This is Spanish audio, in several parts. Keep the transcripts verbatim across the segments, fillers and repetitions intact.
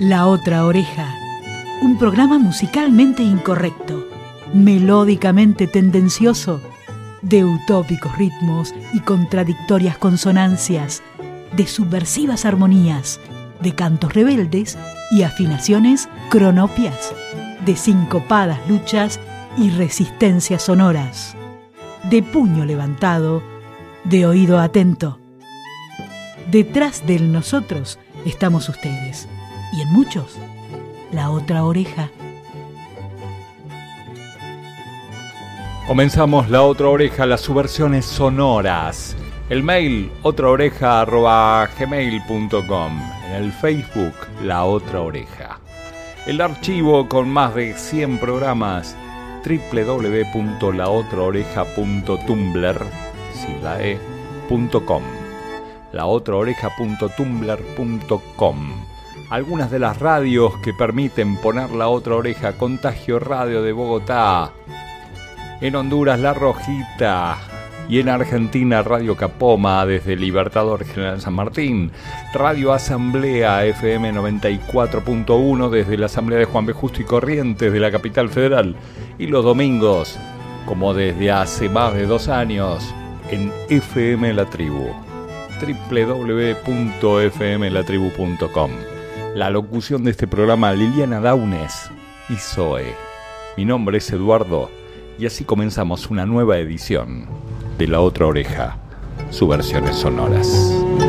La Otra Oreja, un programa musicalmente incorrecto, melódicamente tendencioso, de utópicos ritmos y contradictorias consonancias, de subversivas armonías, de cantos rebeldes y afinaciones cronopias, de sincopadas luchas y resistencias sonoras, de puño levantado, de oído atento. Detrás del nosotros estamos ustedes, y en muchos, la otra oreja. Comenzamos La Otra Oreja, las subversiones sonoras. El mail, otraoreja arroba gmail punto com. En el Facebook, La Otra Oreja. El archivo con más de cien programas, doble u doble u doble u punto la otra oreja punto tumblr, sigla E, punto com. la otra oreja punto tumblr punto com. Algunas de las radios que permiten poner La Otra Oreja: Contagio Radio de Bogotá, en Honduras La Rojita, y en Argentina Radio Capoma desde Libertador General San Martín, Radio Asamblea F M noventa y cuatro punto uno desde la Asamblea de Juan B. Justo y Corrientes de la Capital Federal, y los domingos, como desde hace más de dos años, en F M La Tribu, doble u doble u doble u punto f m la tribu punto com. La locución de este programa, Liliana Daunes y Zoe. Mi nombre es Eduardo, y así comenzamos una nueva edición de La Otra Oreja, subversiones sonoras.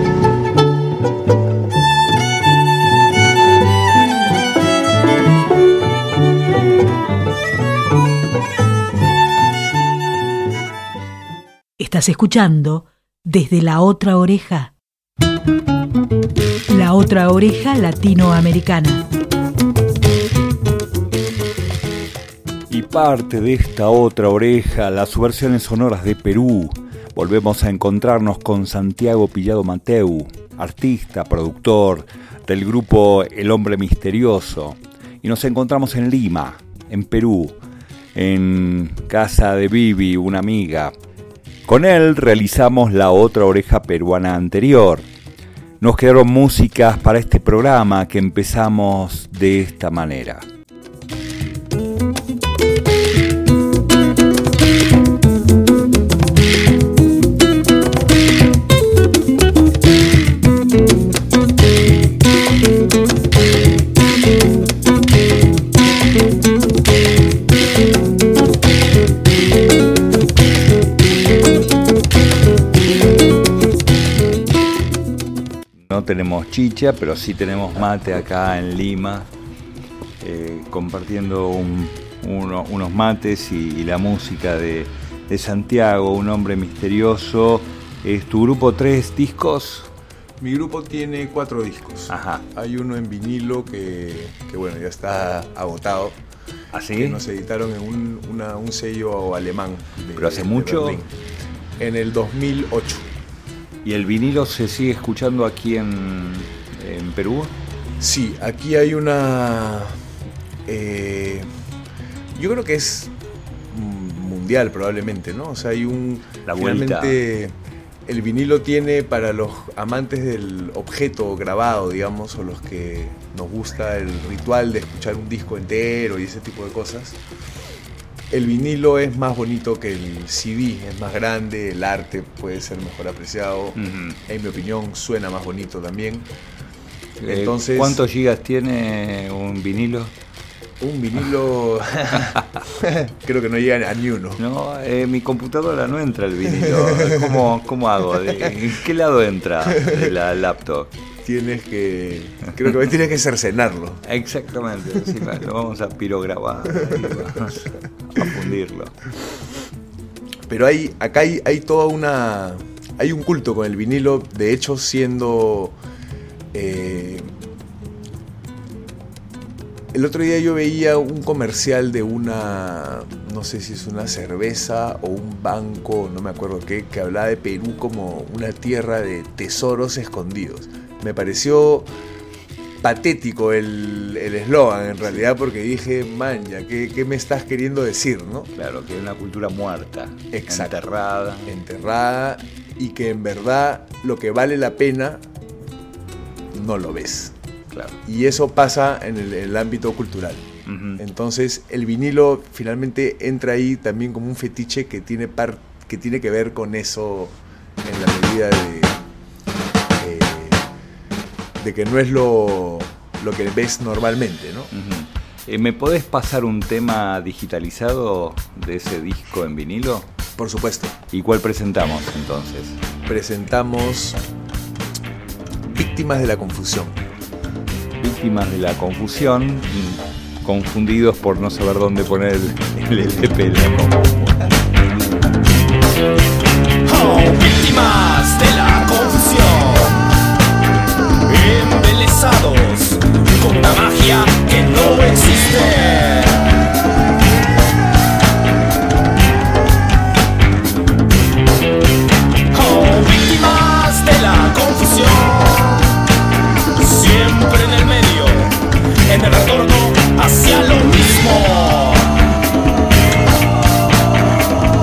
Estás escuchando Desde la Otra Oreja, La Otra Oreja latinoamericana. Y parte de esta otra oreja, las subversiones sonoras de Perú. Volvemos a encontrarnos con Santiago Pillado Mateu, artista, productor del grupo El Hombre Misterioso. Y nos encontramos en Lima, en Perú, en casa de Vivi, una amiga. Con él realizamos la otra oreja peruana anterior. Nos quedaron músicas para este programa que empezamos de esta manera. No tenemos chicha, pero sí tenemos mate acá en Lima, eh, compartiendo un, uno, unos mates y, y la música de, de Santiago, Un Hombre Misterioso. ¿Es tu grupo tres discos? Mi grupo tiene cuatro discos. Ajá. Hay uno en vinilo que, que bueno, ya está agotado. ¿Así? Que nos editaron en un, una, un sello alemán. De, ¿Pero hace de mucho? Berlín, en el dos mil ocho. ¿Y el vinilo se sigue escuchando aquí en, en Perú? Sí, aquí hay una... Eh, yo creo que es mundial probablemente, ¿no? O sea, hay un... La vuelta. Finalmente, el vinilo tiene para los amantes del objeto grabado, digamos, o los que nos gusta el ritual de escuchar un disco entero y ese tipo de cosas. El vinilo es más bonito que el C D, es más grande, el arte puede ser mejor apreciado. Uh-huh. En mi opinión, suena más bonito también. Entonces, ¿cuántos gigas tiene un vinilo? Un vinilo creo que no llega a ni uno. No, eh, mi computadora no entra el vinilo. ¿Cómo, cómo hago? ¿En qué lado entra de la laptop? Tienes que... Creo que tienes que cercenarlo. Exactamente, sí, lo vamos a pirograbar y vamos a fundirlo. Pero hay, acá hay, hay toda una... Hay un culto con el vinilo, de hecho siendo... Eh, el otro día yo veía un comercial de una... No sé si es una cerveza o un banco, no me acuerdo qué, que hablaba de Perú como una tierra de tesoros escondidos. Me pareció patético el eslogan en realidad, porque dije, maña, ¿qué, ¿qué me estás queriendo decir, no? Claro, que es una cultura muerta, exacto, enterrada. Enterrada, y que en verdad lo que vale la pena no lo ves. Claro. Y eso pasa en el, en el ámbito cultural. Uh-huh. Entonces el vinilo finalmente entra ahí también como un fetiche que tiene, par, que, tiene que ver con eso en la medida de, eh, de que no es lo, lo que ves normalmente, ¿no? Uh-huh. eh, ¿Me podés pasar un tema digitalizado de ese disco en vinilo? Por supuesto. ¿Y cuál presentamos entonces? Presentamos Víctimas de la Confusión. Víctimas de la Confusión, confundidos por no saber dónde poner el, el L P de la confusión. Oh, víctimas de la confusión, embelesados con una magia que no existe. Oh, víctimas de la confusión, siempre en el medio, en el retorno hacia lo mismo.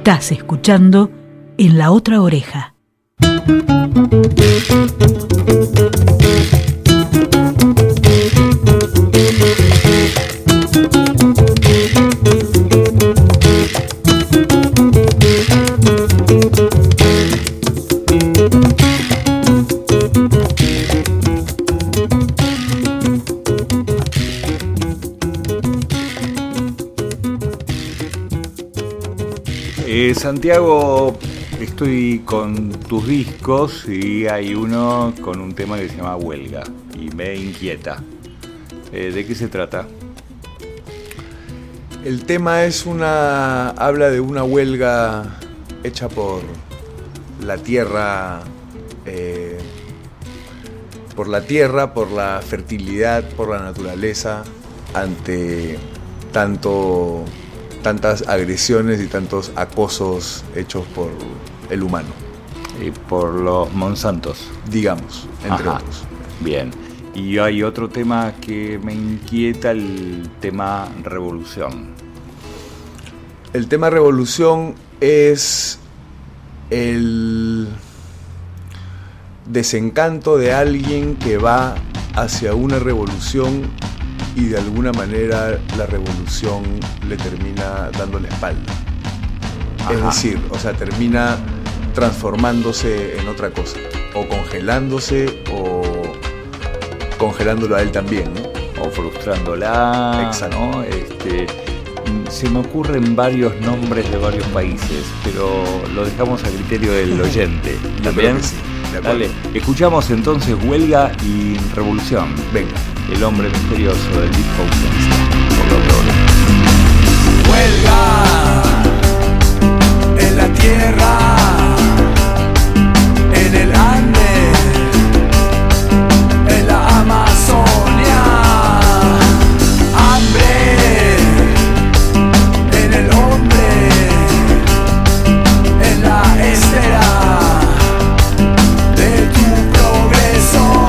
Estás escuchando En la Otra Oreja. Eh, Santiago, estoy con tus discos y hay uno con un tema que se llama Huelga y me inquieta. Eh, ¿De qué se trata? El tema es una... habla de una huelga hecha por la tierra, eh, por la tierra, por la fertilidad, por la naturaleza, ante tanto... tantas agresiones y tantos acosos hechos por el humano. Y por los Monsantos. Digamos, entre Ajá. otros. Bien. Y hay otro tema que me inquieta, el tema revolución. El tema revolución es el desencanto de alguien que va hacia una revolución y de alguna manera la revolución le termina dando la espalda. Ajá. Es decir, o sea, termina transformándose en otra cosa, o congelándose o congelándolo a él también, ¿no? O frustrándola. Exacto. ¿No? Este, se me ocurren varios nombres de varios países, pero lo dejamos a criterio del oyente. Yo ¿También? creo que sí, de acuerdo. Dale, escuchamos entonces Huelga y Revolución. Venga. El hombre misterioso del disco Ausencia. Por la otra oreja. Huelga en la tierra, en el Ande, en la Amazonia, hambre en el hombre, en la esfera de tu progreso.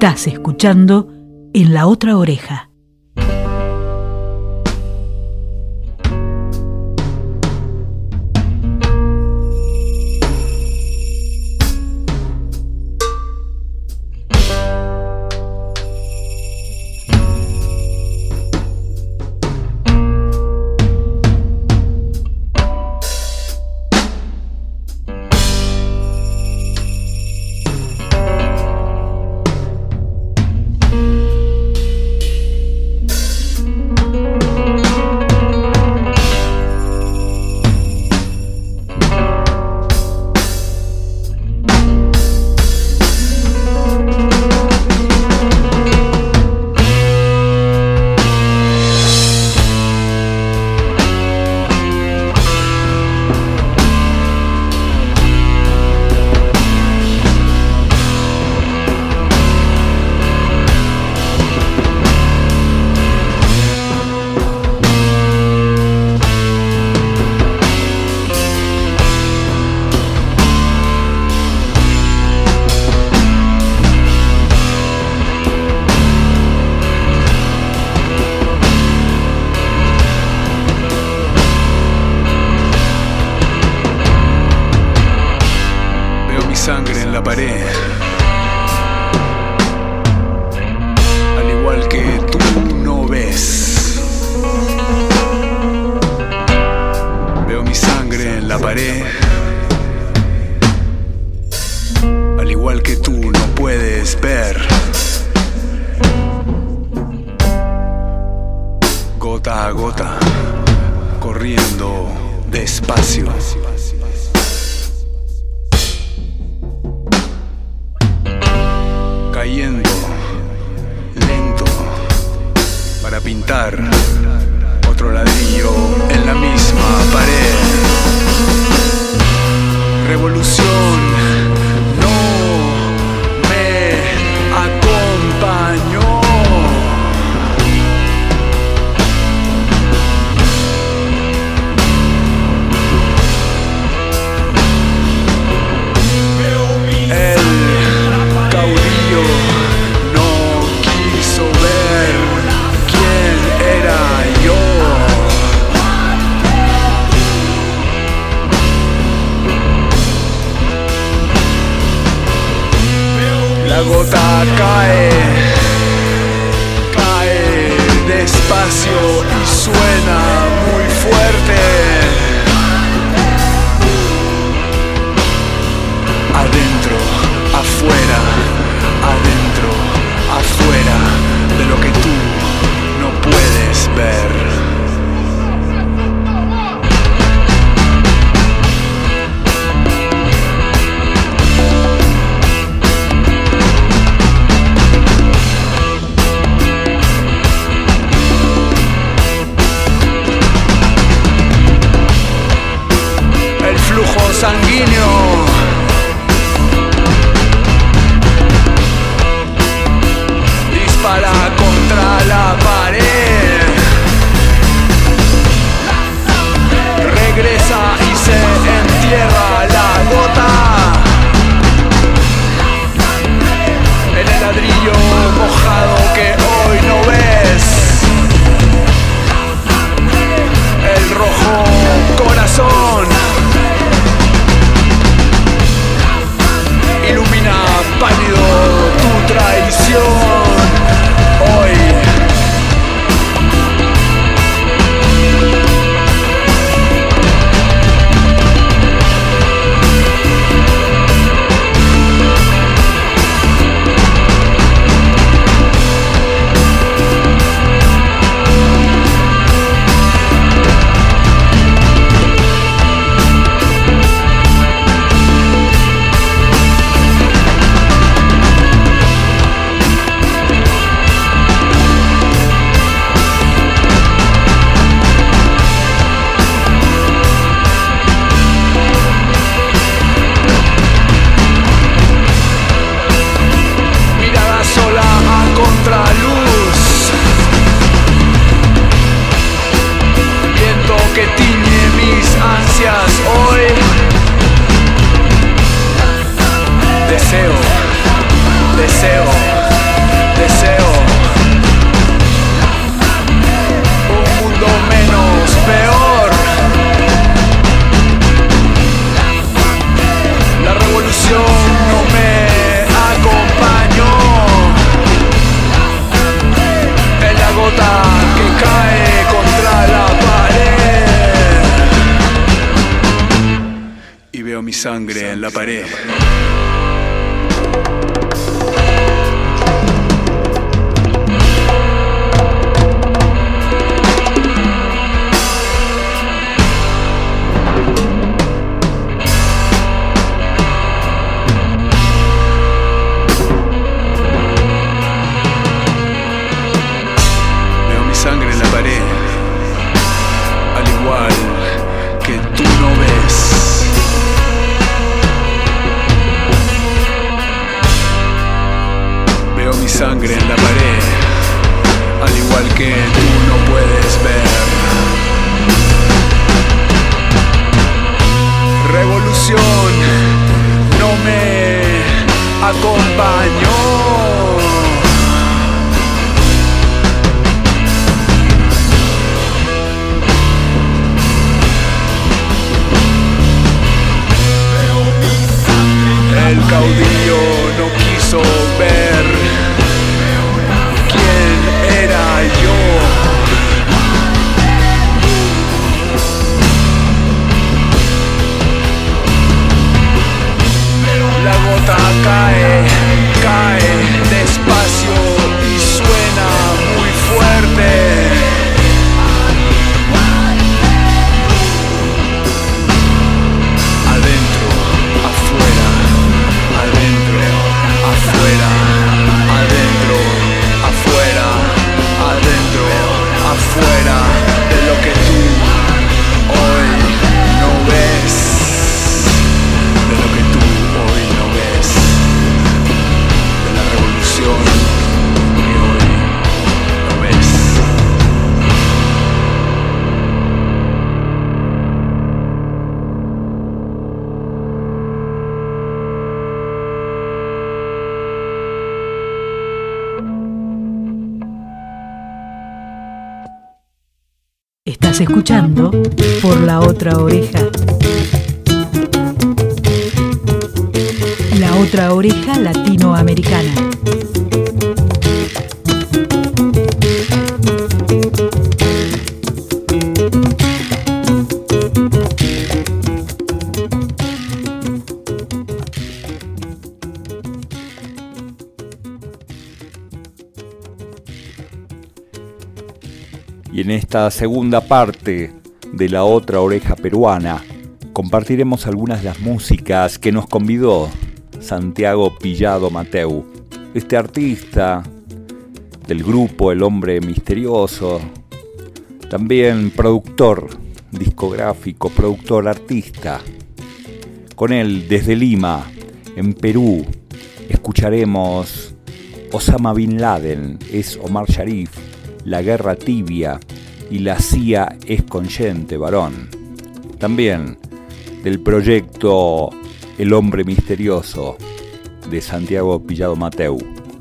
Estás escuchando En la Otra Oreja. Sangre en la pared, al igual que tú no ves. Veo mi sangre en la pared, al igual que tú no puedes ver. Gota a gota, corriendo despacio. Cayendo lento para pintar otro ladrillo en la misma pared. Revolución no me acompañó. El caudillo no quiso ver quién era yo. sangre en la pared. Veo mi sangre en la pared, al igual que tú no ves. Veo mi sangre en la pared, al igual que tú no puedes ver. Revolución no me acompañó. El caudillo no quiso ver quién era yo. La gota cae, cae despacio y suena muy fuerte. Adentro, afuera, adentro, afuera, adentro, afuera, adentro, afuera de lo que tú hoy no ves, de lo que tú hoy no ves, de la revolución que hoy no ves. Estás escuchando Por la Otra Oreja. La Otra Oreja Latinoamericana. Y en esta segunda parte de La Otra Oreja Peruana compartiremos algunas de las músicas que nos convidó Santiago Pillado Mateu, este artista del grupo El Hombre Misterioso, también productor discográfico, productor artista. Con él desde Lima, en Perú, escucharemos Osama Bin Laden es Omar Sharif, La Guerra Tibia y La C I A es Consciente Varón. También del proyecto El Hombre Misterioso de Santiago Pillado Mateu.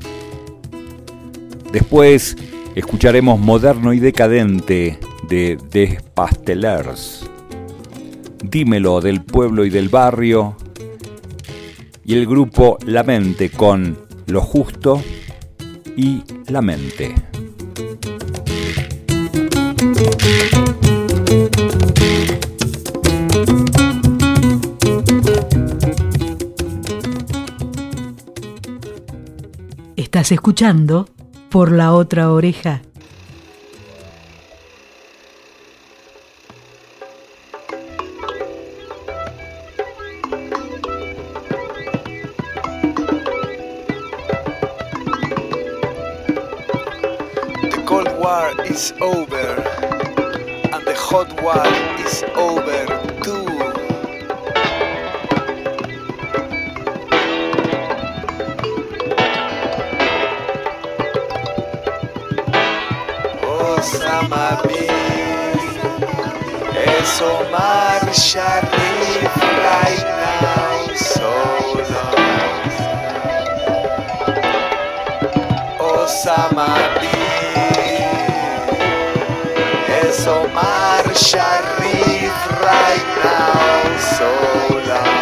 Después escucharemos Moderno y Decadente de Des Pastelers, Dímelo del Pueblo y del Barrio, y el grupo La Mente con Lo Justo y La Mente. Estás escuchando Por la Otra Oreja. The Cold War is over, and the Hot War is over too. Osama Bin es Omar Sharif right now, so long. Osama Bin es Omar Sharif right now, so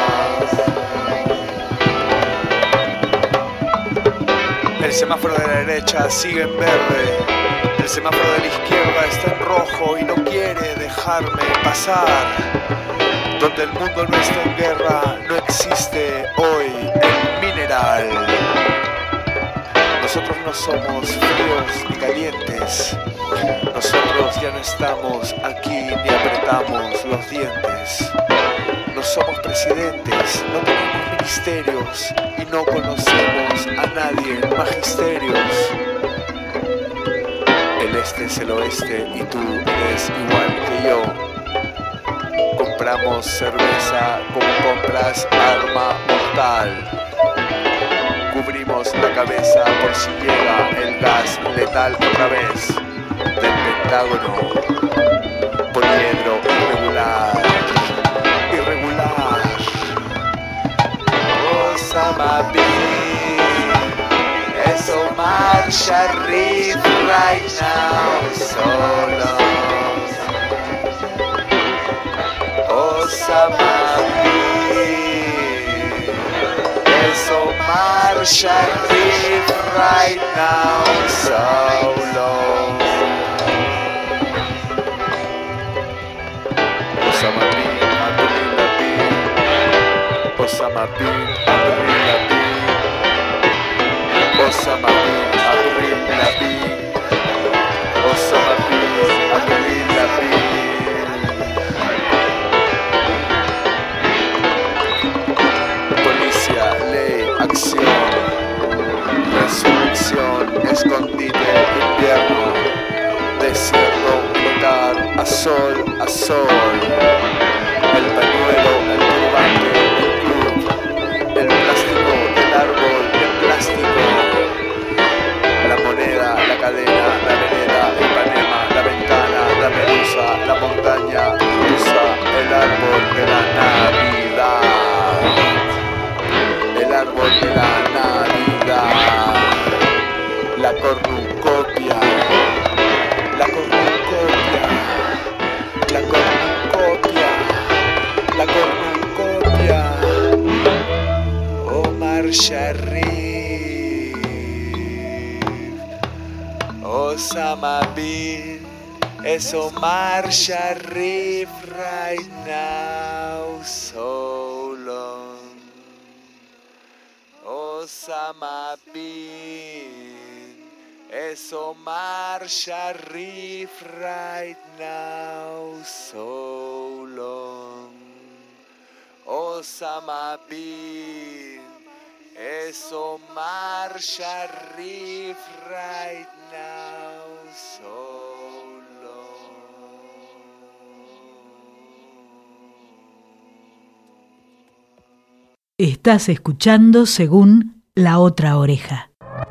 long. El semáforo de la derecha sigue en verde. El semáforo de la izquierda está en rojo y no quiere dejarme pasar. Donde el mundo no está en guerra, no existe hoy el mineral. Nosotros no somos fríos ni calientes. Nosotros ya no estamos aquí ni apretamos los dientes. No somos presidentes, no tenemos ministerios y no conocemos a nadie en magisterios. El este es el oeste y tú eres igual que yo. Compramos cerveza como compras arma mortal. Cubrimos la cabeza por si llega el gas letal otra vez del Pentágono. Poliedro irregular, irregular. Osama Bin, es Omar Sharif right now, solo. Osama Bin, es Omar Sharif right now, solo. Osama Bin, Avril Lavigne. Osama Bin, Avril Lavigne. Osama Bin, Avril Lavigne. Osama Bin, Avril Lavigne. Policía, ley, acción, resurrección, escondite, invierno, desierto, lugar, a sol, a sol, el pañuelo, el turbante, el club, el plástico, el árbol, el plástico, la moneda, la cadena, la vereda, el panema, la ventana, la medusa, la montaña rusa, el árbol de la Navidad, el árbol de la Navidad, la cornucopia, la cornucopia, la cornucopia, la cornucopia, Omar Sharif, Osama Bin, es Omar Sharif right now, so long. Osama Bin, es Omar Sharif right now, so long. Osama Bin, es Omar Sharif right now, so long. Estás escuchando según La Otra Oreja.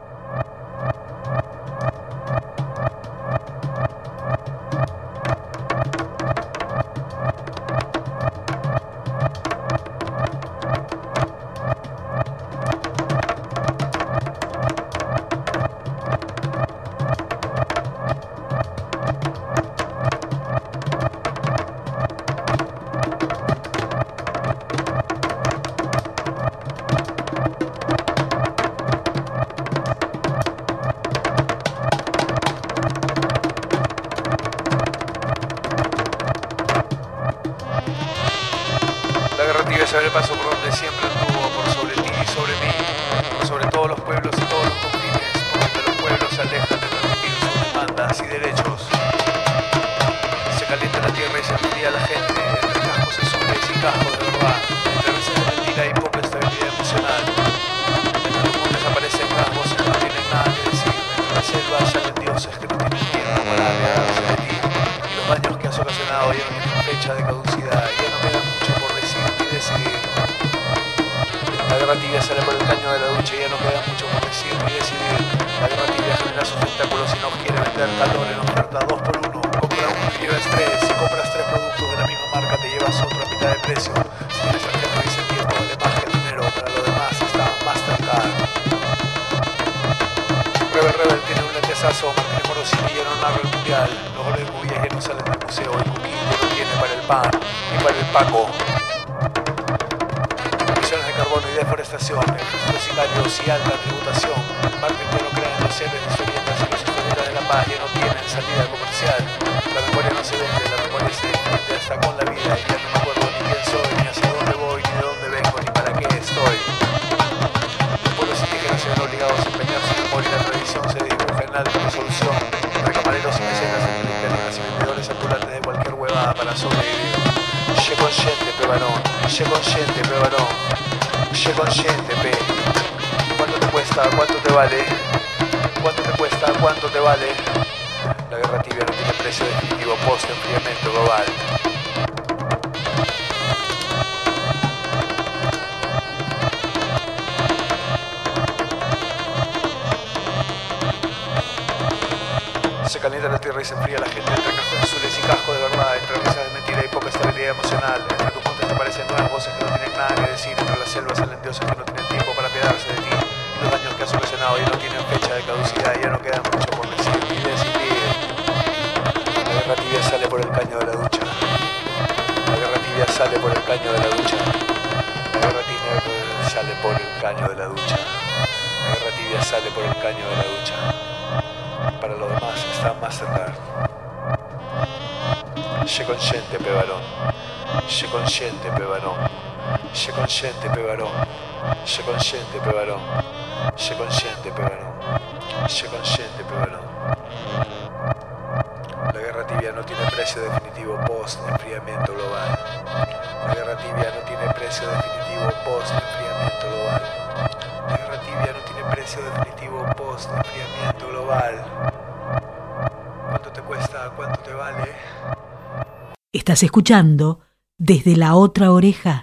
saber el paso por donde siempre anduvo, por sobre ti y sobre mí, por sobre todos los pueblos y todos los confines, por donde los pueblos se alejan de permitir sus demandas y derechos. Se calienta la tierra y se enfría la gente, entre cascos azules y cascos de verdad, entre veces de mentira y poca estabilidad emocional. Entre los mundos aparecen rasgos que no tienen nada que decir, entre las selvas salen dioses que no tienen tiempo para alejarse de ti, y los daños que has ocasionado ya no tienen fecha de caducidad, y ya no queda mucho por decir ni decidir. La guerra tibia sale por el caño de la ducha y ya no queda mucho por decir ni decidir. La guerra tibia genera sus tentáculos y no quiere vender calor en oferta dos por uno. Compra uno y llevas tres. Si compras tres productos de la misma marca te llevas otro a mitad de precio. Si tienes sargento y ese tiempo vale más que el dinero, para lo demás está Mastercard. Rebel Rebel tiene un lentesazo, Martín Morosini ya no narra el mundial. Los goles de Cubillas ya no salen del museo, el Cuquín ya no tiene para el pan ni para el Paco. Emisiones de carbono y deforestación, ejércitos sicarios y alta tributación. Martín ya no cree en los héroes de historietas y los historietas de la paz ya no tienen salida comercial. La memoria no se vende, la memoria se defiende hasta con la vida y ya no me acuerdo ni quién soy. para sobrevivir. Sé consciente, pe varón, sé consciente, pe varón, sé consciente, pe. ¿Cuánto te cuesta? ¿Cuánto te vale? ¿Cuánto te cuesta? ¿Cuánto te vale? La guerra tibia no tiene precio definitivo post-enfriamiento global. Se calienta la tierra y se enfría la gente entre cascos azules y cascos de verdad, entre risas de mentira y poca estabilidad emocional, entre tus montes aparecen nuevas voces que no tienen nada que decir, entre las selvas salen dioses que no tienen tiempo para apiadarse de ti, los daños que has ocasionado ya no tienen fecha de caducidad, ya no queda mucho por decir, pide y pide. La guerra tibia sale por el caño de la ducha, la guerra tibia sale por el caño de la ducha, la guerra tibia sale por el caño de la ducha, la guerra tibia sale por el caño de la ducha. Para lo demás está más cerca. Sé consciente, pe varón. Sé consciente, pe varón. Sé consciente, pe varón. Sé consciente, pe varón. Sé consciente, pe varón. Sé consciente, pe varón. La guerra tibia no tiene precio definitivo post-enfriamiento global. La guerra tibia no tiene precio definitivo post-enfriamiento global. La guerra tibia no tiene precio definitivo post-enfriamiento global. ¿Cuánto te cuesta? ¿Cuánto te vale? Estás escuchando Desde la Otra Oreja.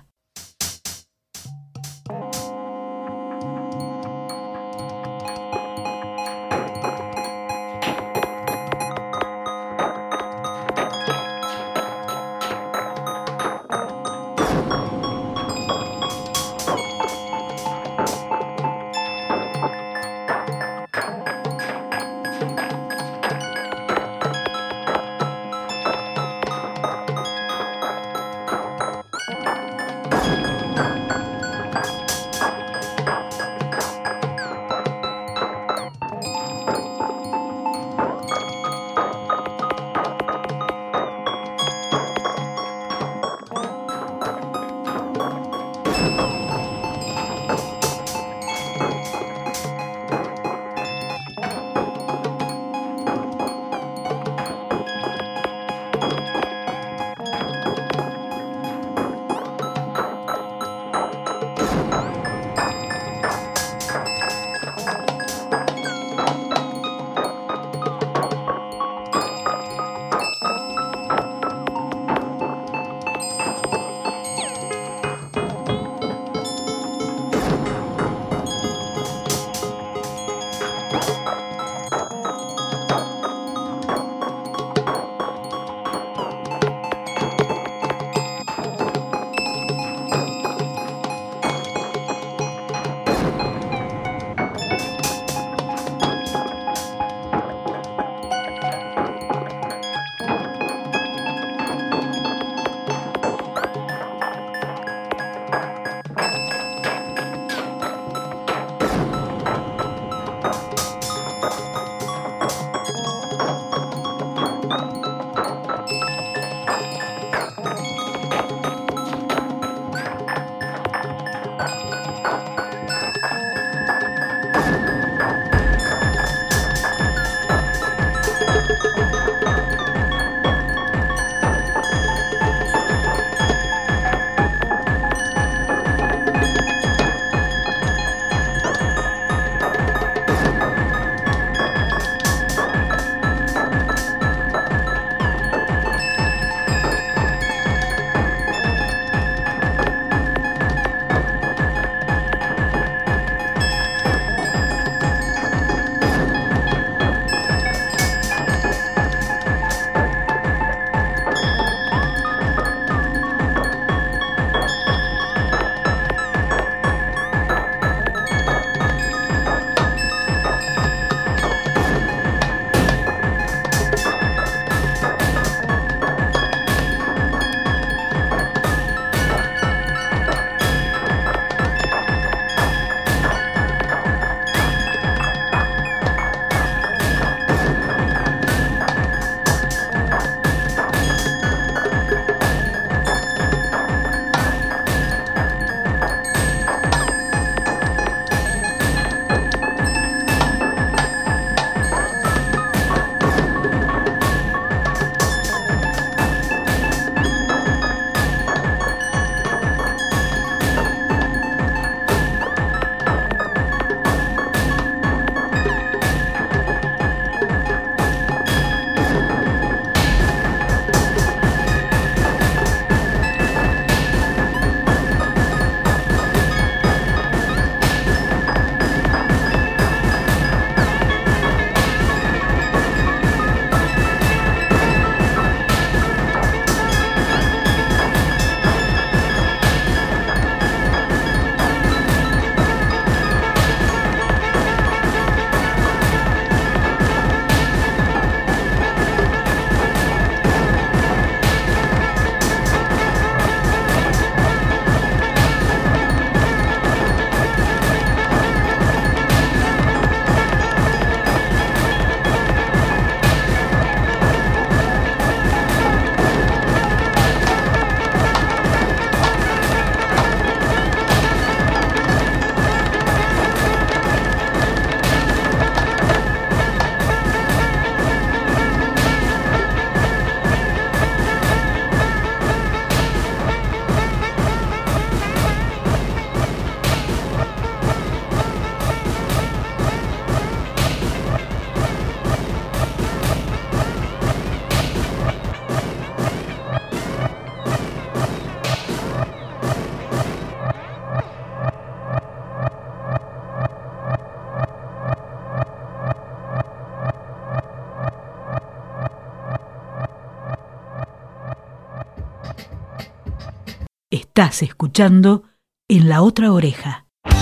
Estás escuchando En la Otra Oreja.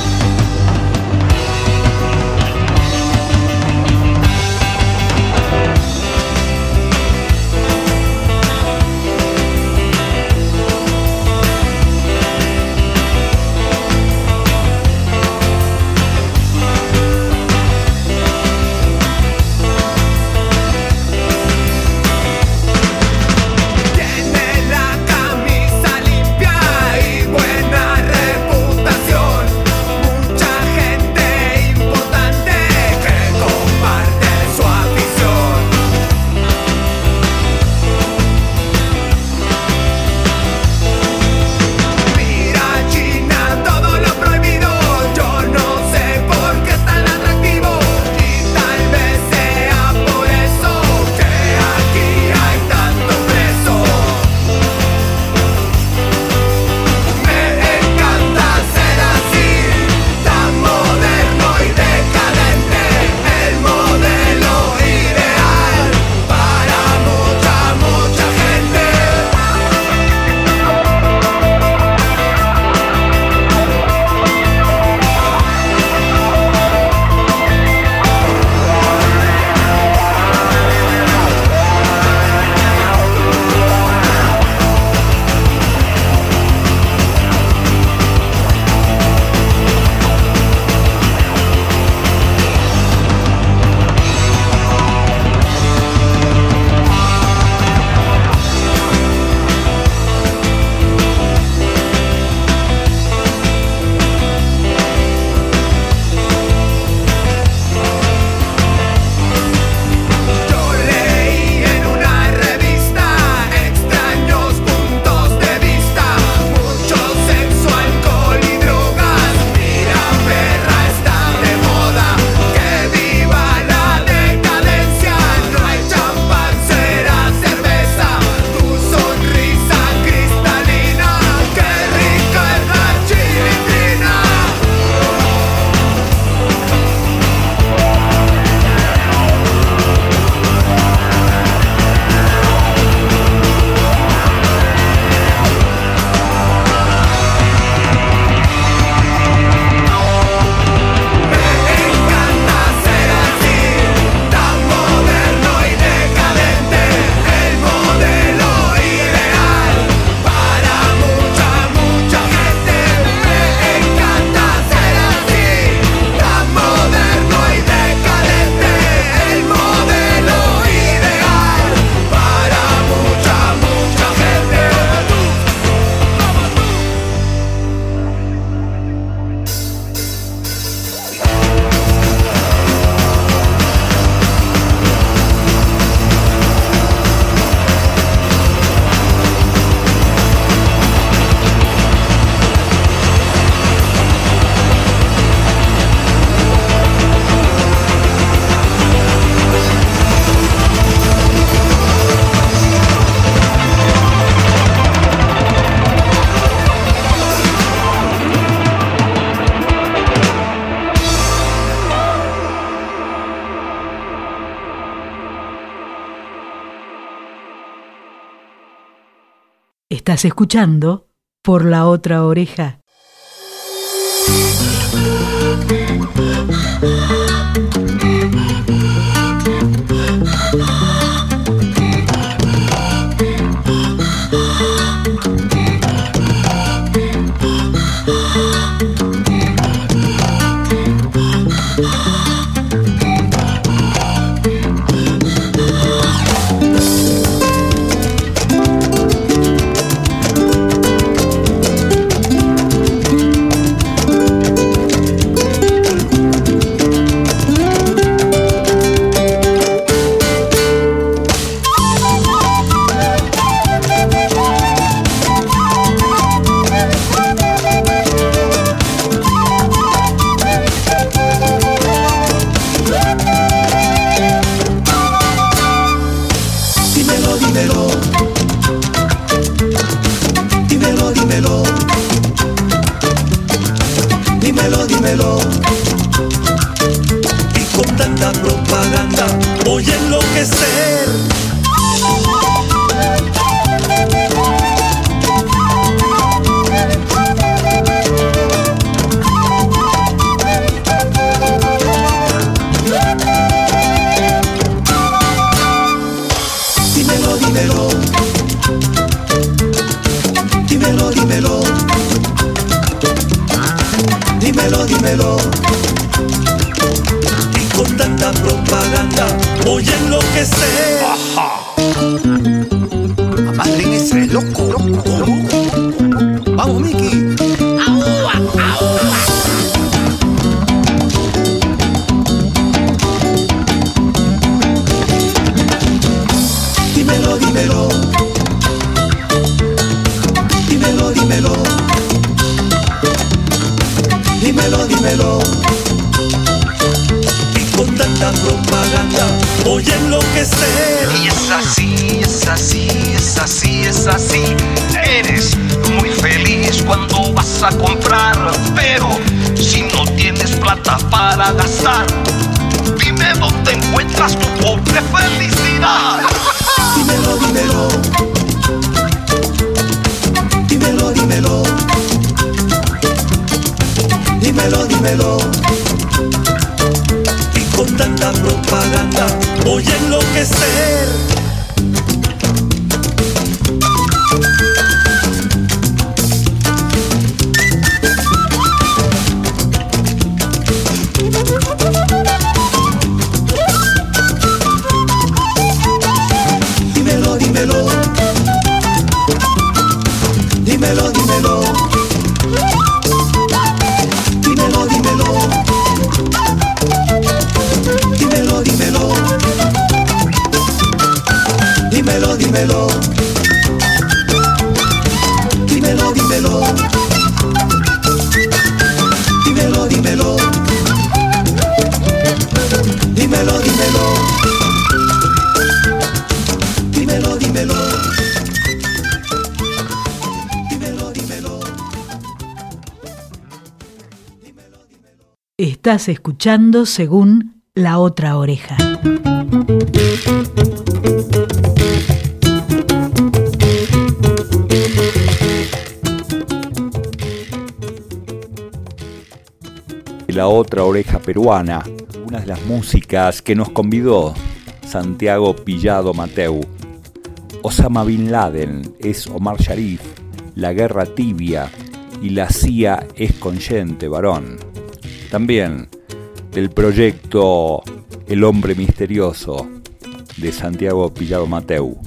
Estás escuchando Por la Otra Oreja. Dímelo, dímelo. Dímelo, dímelo. Dímelo, dímelo. Y con tanta propaganda voy a enloquecer. Ajá. Marlin es el loco, loco, loco. Vamos, Miki. Aúa, aúa. Dímelo, dímelo. Dímelo, dímelo. Dímelo, dímelo. Y con tanta propaganda voy a enloquecer. Y es así, es así, es así, es así. Eres muy feliz cuando vas a comprar, pero si no tienes plata para gastar, dime dónde encuentras tu pobre felicidad. Dímelo, dímelo. Dímelo, dímelo. Dímelo, dímelo. Y con tanta propaganda voy a enloquecer. Dímelo, dímelo. Dímelo, dímelo. Dímelo, dímelo. Dímelo, dímelo. Dímelo, dímelo. Dímelo, dímelo. Dímelo, dímelo. Dímelo, dímelo. Dímelo, dímelo. Dímelo, dímelo. Estás escuchando según La Otra Oreja. La Otra Oreja peruana, una de las músicas que nos convidó Santiago Pillado Mateu. Osama Bin Laden es Omar Sharif, la guerra tibia y la C I A es consciente, varón. También del proyecto El Hombre Misterioso de Santiago Pillado Mateu.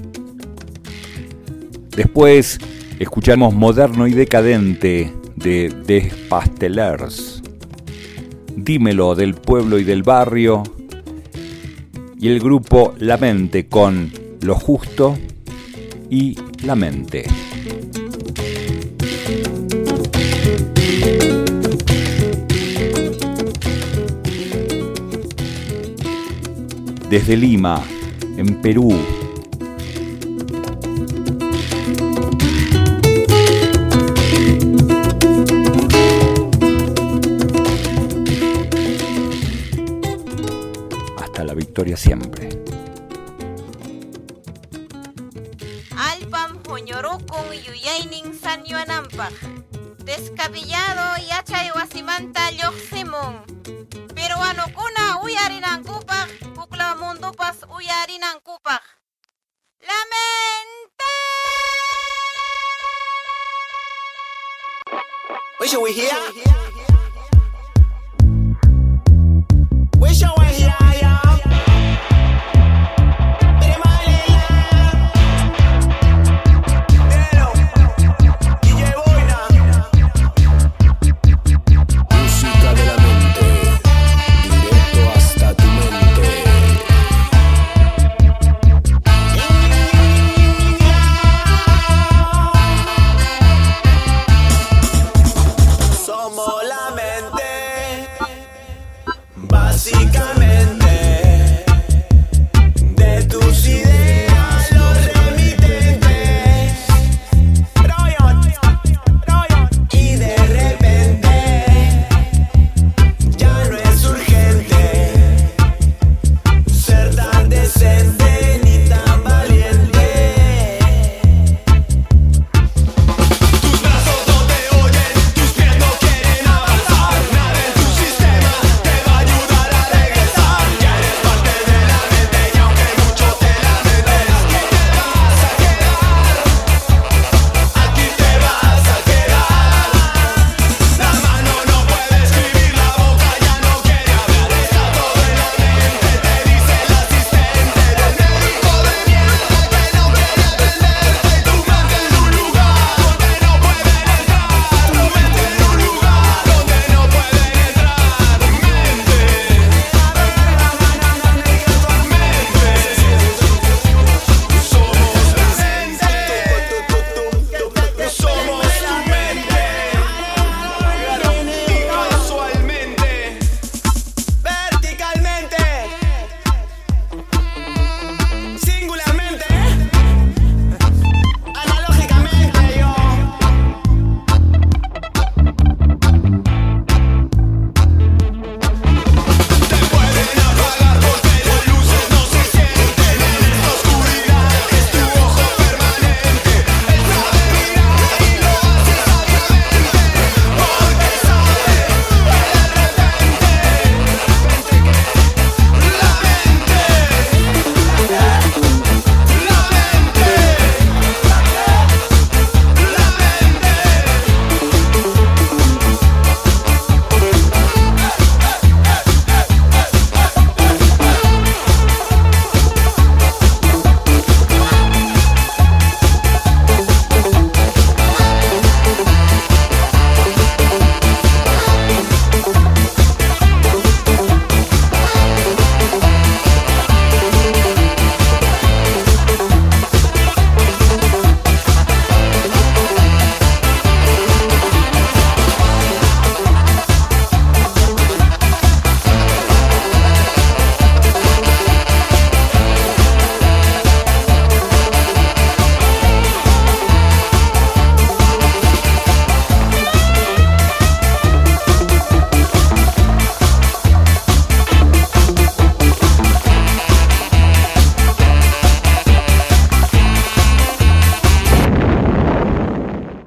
Después escuchamos Moderno y Decadente de Des Pastelers. Dímelo del Pueblo y del Barrio. Y el grupo La Mente con Lo Justo y La Mente. Desde Lima, en Perú. Hasta la victoria siempre. Alpam Hoñorukun Yuyainin San Yuanampaj. Descabellado Yachay Wasimanta Yoximun. Peruanokuna Uyarinankupa. Pukla Mundupas Uyarinankupa. La Mente. Wish we here. Wish we